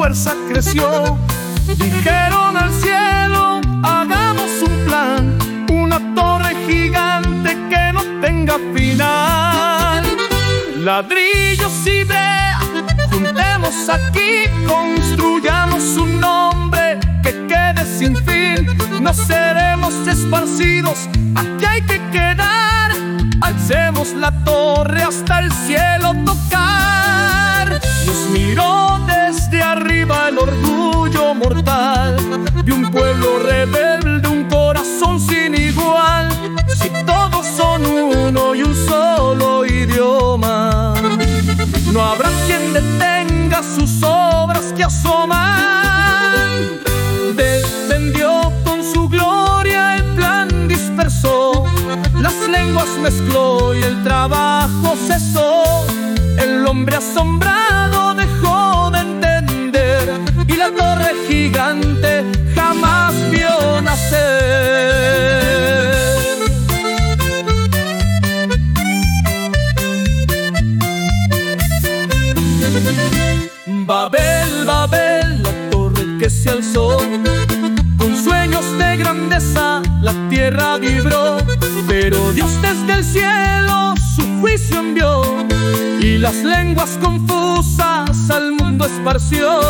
fuerza creció. Dijeron al cielo: hagamos un plan, una torre gigante que no tenga final. Ladrillos, idea, juntemos aquí, construyamos un nombre que quede sin fin. No seremos esparcidos, aquí hay que quedar. Alcemos la torre hasta el cielo tocar. Nos miró desde arriba el orgullo mortal de un pueblo rebelde, un corazón sin igual. Si todos son uno y un solo idioma, no habrá quien detenga sus obras que asoman. Descendió con su gloria, el plan dispersó, las lenguas mezcló y el trabajo cesó. El hombre asombrado dejó de entender y la torre gigante jamás vio nacer. Babel, Babel, la torre que se alzó, con sueños de grandeza la tierra vibró. Pero Dios desde el cielo su juicio envió y las lenguas confusas al mundo esparció.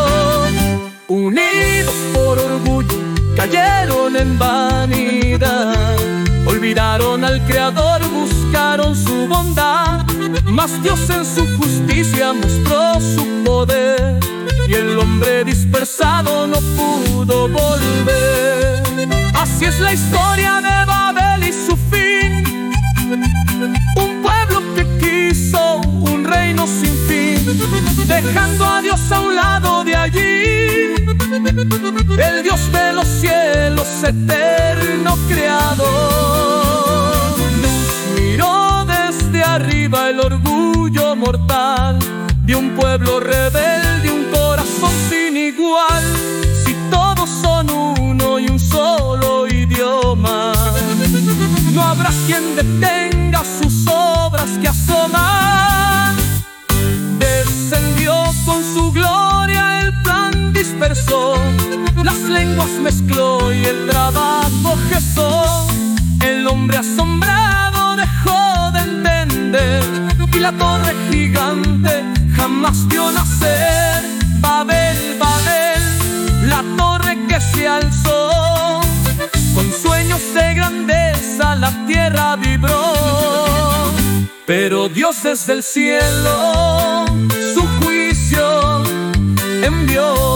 Unidos por orgullo cayeron en vanidad, olvidaron al Creador, buscaron su bondad. Mas Dios en su justicia mostró su poder y el hombre dispersado no pudo volver. Así es la historia de Babel y su fin, un pueblo que quiso un reino sin fin, dejando a Dios a un lado de allí, el Dios de los cielos, eterno creador. Nos miró desde arriba el orgullo mortal de un pueblo rebelde, un corazón sin igual. Si todos son uno y un solo idioma, no habrá quien detenga sus obras que asoman. Descendió con su gloria, el plan dispersó, las lenguas mezcló y el trabajo cesó. El hombre asombrado dejó de entender y la torre gigante jamás vio nacer. Babel, Babel, la torre que se alzó, con sueños de grandeza la tierra vibró. Pero Dios desde el cielo su juicio envió.